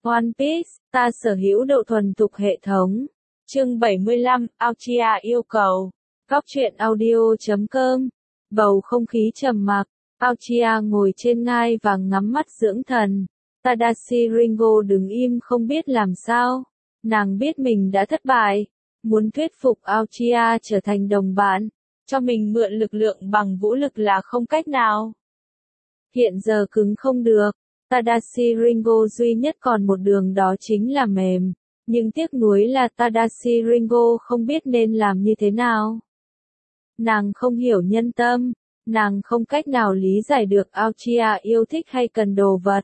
One Piece, ta sở hữu độ thuần thục hệ thống. Chương 75, Aochia yêu cầu. Góc truyện audio.com. Bầu không khí trầm mặc. Aochia ngồi trên ngai vàng ngắm mắt dưỡng thần. Tadashi Ringo đứng im không biết làm sao. Nàng biết mình đã thất bại. Muốn thuyết phục Aochia trở thành đồng bạn. Cho mình mượn lực lượng bằng vũ lực là không cách nào. Hiện giờ cứng không được. Tadashi Ringo duy nhất còn một đường đó chính là mềm. Nhưng tiếc nuối là Tadashi Ringo không biết nên làm như thế nào. Nàng không hiểu nhân tâm. Nàng không cách nào lý giải được Aochia yêu thích hay cần đồ vật.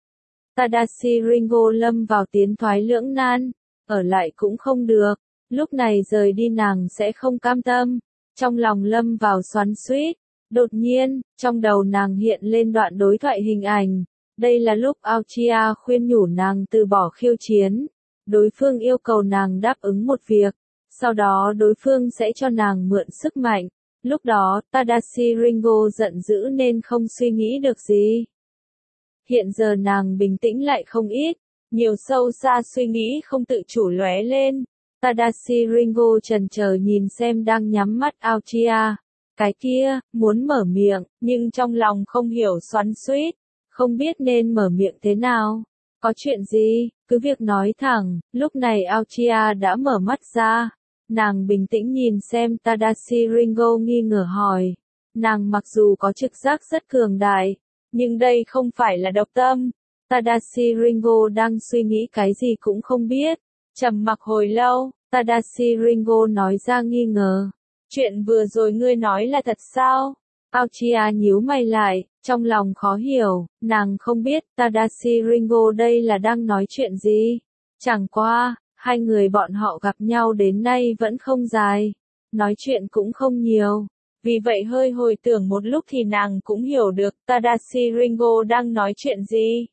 Tadashi Ringo lâm vào tiến thoái lưỡng nan. Ở lại cũng không được. Lúc này rời đi nàng sẽ không cam tâm. Trong lòng lâm vào xoắn xuýt. Đột nhiên, trong đầu nàng hiện lên đoạn đối thoại hình ảnh. Đây là lúc Aochia khuyên nhủ nàng từ bỏ khiêu chiến. Đối phương yêu cầu nàng đáp ứng một việc. Sau đó đối phương sẽ cho nàng mượn sức mạnh. Lúc đó, Tadashi Ringo giận dữ nên không suy nghĩ được gì. Hiện giờ nàng bình tĩnh lại không ít. Nhiều sâu xa suy nghĩ không tự chủ lóe lên. Tadashi Ringo chần chờ nhìn xem đang nhắm mắt Aochia. Cái kia, muốn mở miệng, nhưng trong lòng không hiểu xoắn xuýt. Không biết nên mở miệng thế nào. Có chuyện gì, cứ việc nói thẳng. Lúc này Aochia đã mở mắt ra. Nàng bình tĩnh nhìn xem Tadashi Ringo nghi ngờ hỏi. Nàng mặc dù có trực giác rất cường đại, nhưng đây không phải là độc tâm. Tadashi Ringo đang suy nghĩ cái gì cũng không biết. Trầm mặc hồi lâu, Tadashi Ringo nói ra nghi ngờ. Chuyện vừa rồi ngươi nói là thật sao? Aochia nhíu mày lại, trong lòng khó hiểu, nàng không biết Tadashi Ringo đây là đang nói chuyện gì. Chẳng qua, hai người bọn họ gặp nhau đến nay vẫn không dài, nói chuyện cũng không nhiều. Vì vậy hơi hồi tưởng một lúc thì nàng cũng hiểu được Tadashi Ringo đang nói chuyện gì.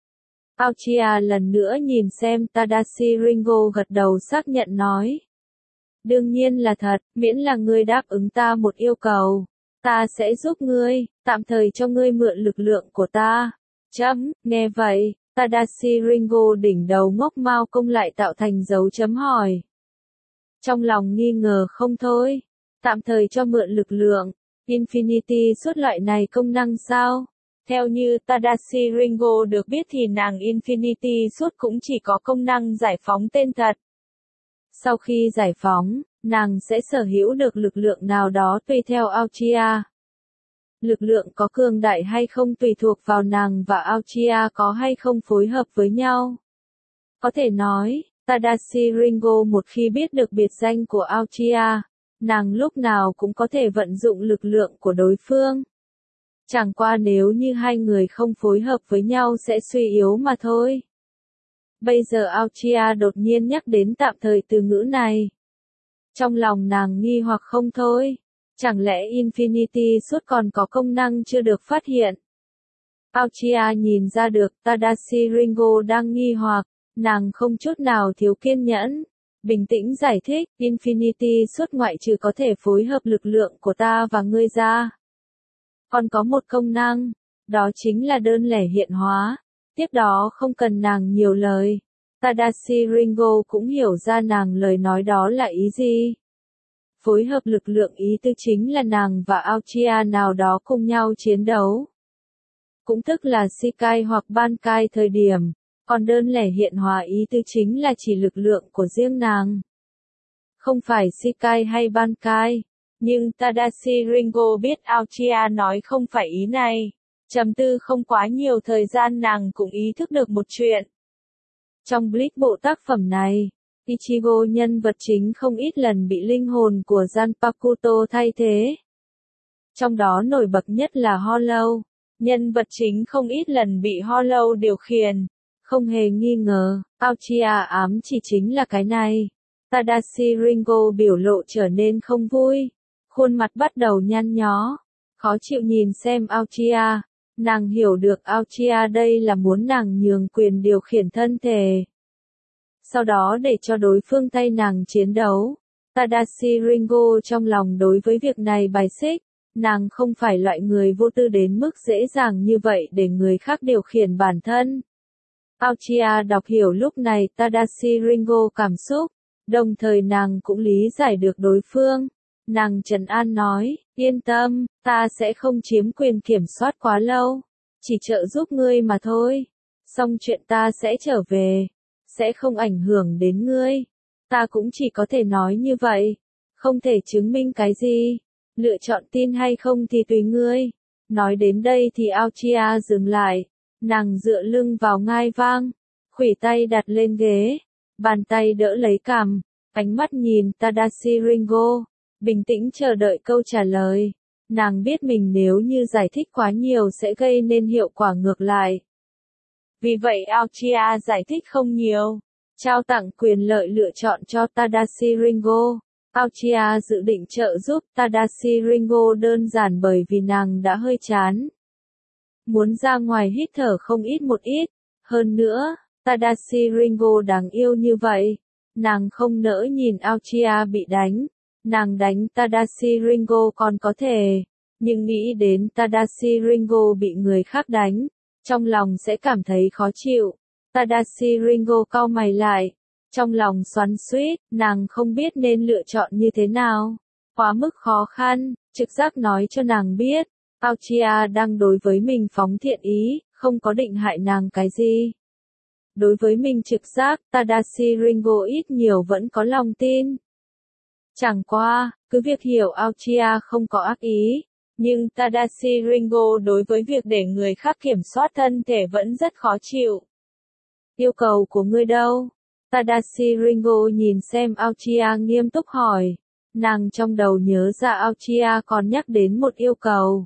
Aochia lần nữa nhìn xem Tadashi Ringo gật đầu xác nhận nói. Đương nhiên là thật, miễn là ngươi đáp ứng ta một yêu cầu. Ta sẽ giúp ngươi, tạm thời cho ngươi mượn lực lượng của ta. Nghe vậy, Tadashi Ringo đỉnh đầu ngốc mao công lại tạo thành dấu chấm hỏi. Trong lòng nghi ngờ không thôi. Tạm thời cho mượn lực lượng, Infinity suốt loại này công năng sao? Theo như Tadashi Ringo được biết thì nàng Infinity suốt cũng chỉ có công năng giải phóng tên thật. Sau khi giải phóng, nàng sẽ sở hữu được lực lượng nào đó tùy theo Aochia. Lực lượng có cường đại hay không tùy thuộc vào nàng và Aochia có hay không phối hợp với nhau. Có thể nói, Tadashi Ringo một khi biết được biệt danh của Aochia, nàng lúc nào cũng có thể vận dụng lực lượng của đối phương. Chẳng qua nếu như hai người không phối hợp với nhau sẽ suy yếu mà thôi. Bây giờ Aochia đột nhiên nhắc đến tạm thời từ ngữ này. Trong lòng nàng nghi hoặc không thôi. Chẳng lẽ Infinity suốt còn có công năng chưa được phát hiện? Aochia nhìn ra được Tadashi Ringo đang nghi hoặc, nàng không chút nào thiếu kiên nhẫn. Bình tĩnh giải thích, Infinity suốt ngoại trừ có thể phối hợp lực lượng của ta và ngươi ra. Còn có một công năng, đó chính là đơn lẻ hiện hóa. Tiếp đó không cần nàng nhiều lời. Tadashi Ringo cũng hiểu ra nàng lời nói đó là ý gì. Phối hợp lực lượng ý tứ chính là nàng và Aochia nào đó cùng nhau chiến đấu. Cũng tức là Shikai hoặc Bankai thời điểm. Còn đơn lẻ hiện hóa ý tứ chính là chỉ lực lượng của riêng nàng. Không phải Shikai hay Bankai. Nhưng Tadashi Ringo biết Aochia nói không phải ý này. Trầm tư không quá nhiều thời gian nàng cũng ý thức được một chuyện. Trong Bleach bộ tác phẩm này, Ichigo nhân vật chính không ít lần bị linh hồn của Zanpakuto thay thế. Trong đó nổi bật nhất là Hollow. Nhân vật chính không ít lần bị Hollow điều khiển. Không hề nghi ngờ, Aochia ám chỉ chính là cái này. Tadashi Ringo biểu lộ trở nên không vui. Khuôn mặt bắt đầu nhăn nhó. Khó chịu nhìn xem Aochia. Nàng hiểu được Aochia đây là muốn nàng nhường quyền điều khiển thân thể. Sau đó để cho đối phương thay nàng chiến đấu. Tadashi Ringo trong lòng đối với việc này bài xích. Nàng không phải loại người vô tư đến mức dễ dàng như vậy để người khác điều khiển bản thân. Aochia đọc hiểu lúc này Tadashi Ringo cảm xúc, đồng thời nàng cũng lý giải được đối phương. Nàng trấn an nói, yên tâm, ta sẽ không chiếm quyền kiểm soát quá lâu, chỉ trợ giúp ngươi mà thôi. Xong chuyện ta sẽ trở về, sẽ không ảnh hưởng đến ngươi. Ta cũng chỉ có thể nói như vậy, không thể chứng minh cái gì. Lựa chọn tin hay không thì tùy ngươi. Nói đến đây thì Aochia dừng lại, nàng dựa lưng vào ngai vang, khuỷu tay đặt lên ghế, bàn tay đỡ lấy cằm, ánh mắt nhìn Tadashi Ringo, bình tĩnh chờ đợi câu trả lời. Nàng biết mình nếu như giải thích quá nhiều sẽ gây nên hiệu quả ngược lại. Vì vậy Aochia giải thích không nhiều, trao tặng quyền lợi lựa chọn cho Tadashi Ringo. Aochia dự định trợ giúp Tadashi Ringo đơn giản bởi vì nàng đã hơi chán. Muốn ra ngoài hít thở không ít một ít. Hơn nữa, Tadashi Ringo đáng yêu như vậy. Nàng không nỡ nhìn Aochia bị đánh. Nàng đánh Tadashi Ringo còn có thể. Nhưng nghĩ đến Tadashi Ringo bị người khác đánh, trong lòng sẽ cảm thấy khó chịu. Tadashi Ringo cau mày lại. Trong lòng xoắn xuýt, nàng không biết nên lựa chọn như thế nào. Quá mức khó khăn, trực giác nói cho nàng biết. Aochia đang đối với mình phóng thiện ý, không có định hại nàng cái gì. Đối với mình trực giác, Tadashi Ringo ít nhiều vẫn có lòng tin. Chẳng qua, cứ việc hiểu Aochia không có ác ý, nhưng Tadashi Ringo đối với việc để người khác kiểm soát thân thể vẫn rất khó chịu. Yêu cầu của ngươi đâu? Tadashi Ringo nhìn xem Aochia nghiêm túc hỏi. Nàng trong đầu nhớ ra Aochia còn nhắc đến một yêu cầu.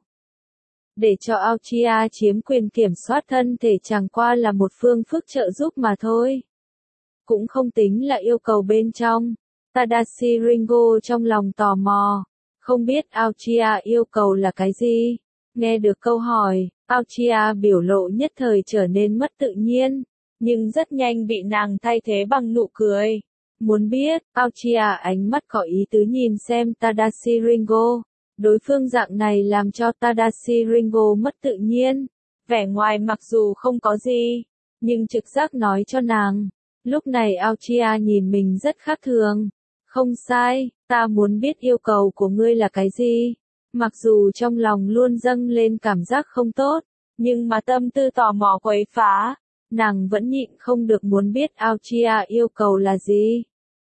Để cho Aochia chiếm quyền kiểm soát thân thể chẳng qua là một phương thức trợ giúp mà thôi. Cũng không tính là yêu cầu bên trong. Tadashi Ringo trong lòng tò mò. Không biết Aochia yêu cầu là cái gì? Nghe được câu hỏi, Aochia biểu lộ nhất thời trở nên mất tự nhiên, nhưng rất nhanh bị nàng thay thế bằng nụ cười. Muốn biết, Aochia ánh mắt có ý tứ nhìn xem Tadashi Ringo. Đối phương dạng này làm cho Tadashi Ringo mất tự nhiên. Vẻ ngoài mặc dù không có gì, nhưng trực giác nói cho nàng. Lúc này Aochia nhìn mình rất khác thường. Không sai, ta muốn biết yêu cầu của ngươi là cái gì. Mặc dù trong lòng luôn dâng lên cảm giác không tốt, nhưng mà tâm tư tò mò quấy phá, nàng vẫn nhịn không được muốn biết Aochia yêu cầu là gì.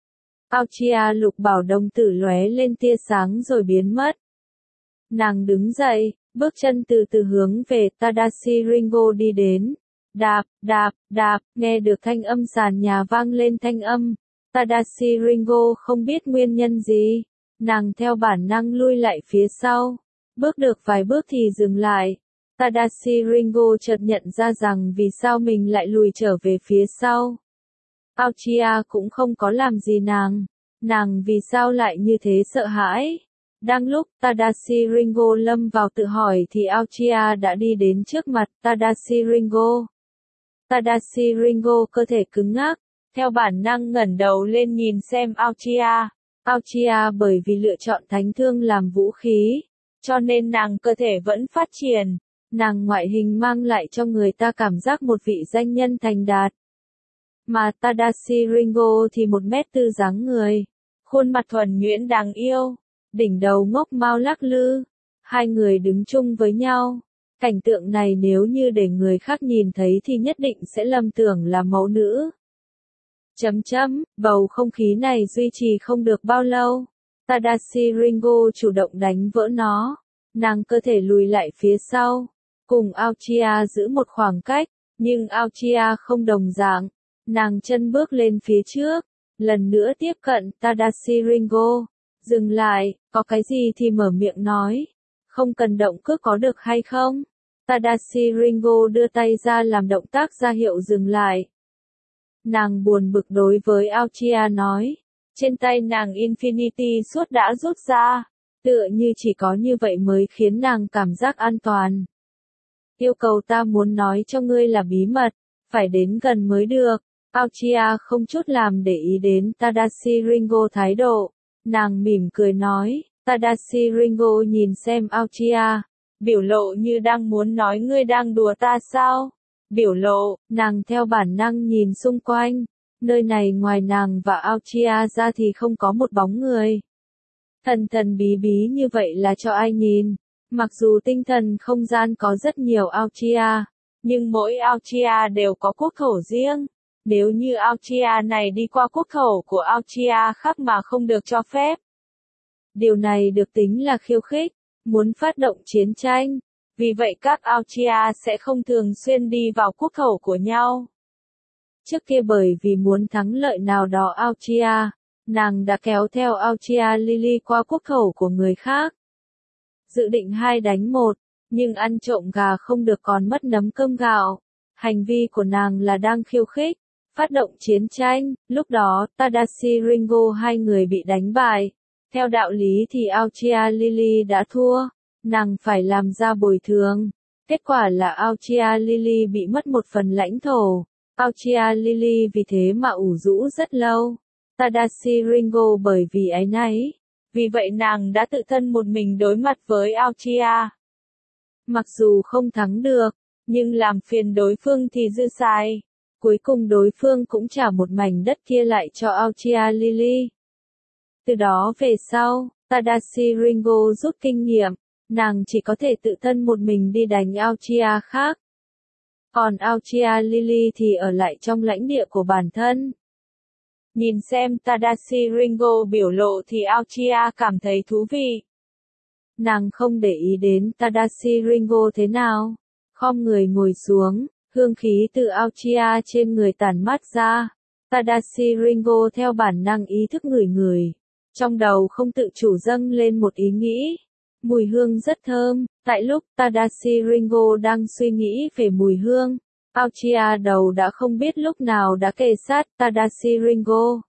Aochia lục bảo đồng tử lóe lên tia sáng rồi biến mất. Nàng đứng dậy, bước chân từ từ hướng về Tadashi Ringo đi đến. Đạp, đạp, đạp, nghe được thanh âm sàn nhà vang lên thanh âm. Tadashi Ringo không biết nguyên nhân gì. Nàng theo bản năng lui lại phía sau. Bước được vài bước thì dừng lại. Tadashi Ringo chợt nhận ra rằng vì sao mình lại lùi trở về phía sau. Aochia cũng không có làm gì nàng. Nàng vì sao lại như thế sợ hãi? Đang lúc Tadashi Ringo lâm vào tự hỏi thì Aochia đã đi đến trước mặt Tadashi Ringo. Tadashi Ringo cơ thể cứng ngắc, theo bản năng ngẩng đầu lên nhìn xem Aochia. Aochia bởi vì lựa chọn thánh thương làm vũ khí, cho nên nàng cơ thể vẫn phát triển. Nàng ngoại hình mang lại cho người ta cảm giác một vị danh nhân thành đạt. Mà Tadashi Ringo thì 1m4 dáng người, khuôn mặt thuần nhuyễn đáng yêu, đỉnh đầu ngốc mao lắc lư. Hai người đứng chung với nhau. Cảnh tượng này nếu như để người khác nhìn thấy thì nhất định sẽ lầm tưởng là mẫu nữ. Bầu không khí này duy trì không được bao lâu. Tadashi Ringo chủ động đánh vỡ nó. Nàng cơ thể lùi lại phía sau, cùng Aochia giữ một khoảng cách, nhưng Aochia không đồng dạng. Nàng chân bước lên phía trước, lần nữa tiếp cận Tadashi Ringo. Dừng lại, có cái gì thì mở miệng nói. Không cần động cước có được hay không? Tadashi Ringo đưa tay ra làm động tác ra hiệu dừng lại. Nàng buồn bực đối với Aochia nói. Trên tay nàng Infinity Sword đã rút ra. Tựa như chỉ có như vậy mới khiến nàng cảm giác an toàn. Yêu cầu ta muốn nói cho ngươi là bí mật, phải đến gần mới được. Aochia không chút làm để ý đến Tadashi Ringo thái độ. Nàng mỉm cười nói. Tadashi Ringo nhìn xem Aochia, biểu lộ như đang muốn nói ngươi đang đùa ta sao? biểu lộ, nàng theo bản năng nhìn xung quanh. Nơi này ngoài nàng và Aochia ra thì không có một bóng người. Thần thần bí bí như vậy là cho ai nhìn? Mặc dù tinh thần không gian có rất nhiều Aochia, nhưng mỗi Aochia đều có quốc thổ riêng. Nếu như Aochia này đi qua quốc thổ của Aochia khác mà không được cho phép, điều này được tính là khiêu khích, muốn phát động chiến tranh. Vì vậy các Aochia sẽ không thường xuyên đi vào quốc thổ của nhau. Trước kia bởi vì muốn thắng lợi nào đó Aochia, nàng đã kéo theo Aochia Lily qua quốc thổ của người khác. Dự định 2 đánh 1, nhưng ăn trộm gà không được còn mất nắm cơm gạo. Hành vi của nàng là đang khiêu khích, phát động chiến tranh. Lúc đó, Tadashi Ringo hai người bị đánh bại. Theo đạo lý thì Aochia Lily đã thua, nàng phải làm ra bồi thường. Kết quả là Aochia Lily bị mất một phần lãnh thổ. Aochia Lily vì thế mà ủ rũ rất lâu. Tadashi Ringo bởi vì áy náy. Vì vậy nàng đã tự thân một mình đối mặt với Aochia. Mặc dù không thắng được, nhưng làm phiền đối phương thì dư xài. Cuối cùng đối phương cũng trả một mảnh đất kia lại cho Aochia Lily. Từ đó về sau, Tadashi Ringo rút kinh nghiệm, nàng chỉ có thể tự thân một mình đi đánh Aochia khác. Còn Aochia Lily thì ở lại trong lãnh địa của bản thân. Nhìn xem Tadashi Ringo biểu lộ thì Aochia cảm thấy thú vị. Nàng không để ý đến Tadashi Ringo thế nào. Khom người ngồi xuống, hương khí từ Aochia trên người tản mát ra. Tadashi Ringo theo bản năng ý thức ngửi ngửi. Trong đầu không tự chủ dâng lên một ý nghĩ. Mùi hương rất thơm. Tại lúc Tadashi Ringo đang suy nghĩ về mùi hương, Aochia đầu đã không biết lúc nào đã kề sát Tadashi Ringo.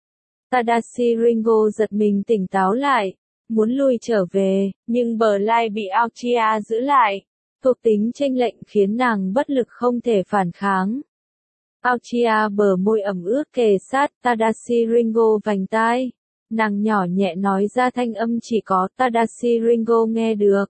Tadashi Ringo giật mình tỉnh táo lại, muốn lui trở về, nhưng bờ lai bị Aochia giữ lại. Thuộc tính chênh lệch khiến nàng bất lực không thể phản kháng. Aochia bờ môi ẩm ướt kề sát Tadashi Ringo vành tai. Nàng nhỏ nhẹ nói ra thanh âm chỉ có Tadashi Ringo nghe được.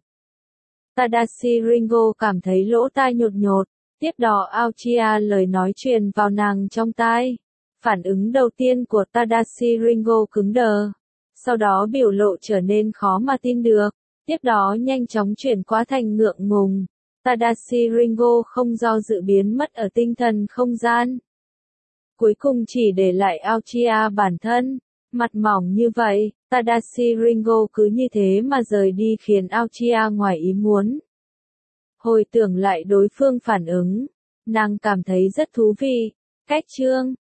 Tadashi Ringo cảm thấy lỗ tai nhột nhột. Tiếp đó Aochia lời nói truyền vào nàng trong tai. Phản ứng đầu tiên của Tadashi Ringo cứng đờ. Sau đó biểu lộ trở nên khó mà tin được. Tiếp đó nhanh chóng chuyển qua thành ngượng ngùng. Tadashi Ringo không do dự biến mất ở tinh thần không gian. Cuối cùng chỉ để lại Aochia bản thân. Mặt mỏng như vậy, Tadashi Ringo cứ như thế mà rời đi khiến Aochia ngoài ý muốn. Hồi tưởng lại đối phương phản ứng, nàng cảm thấy rất thú vị. Cách chương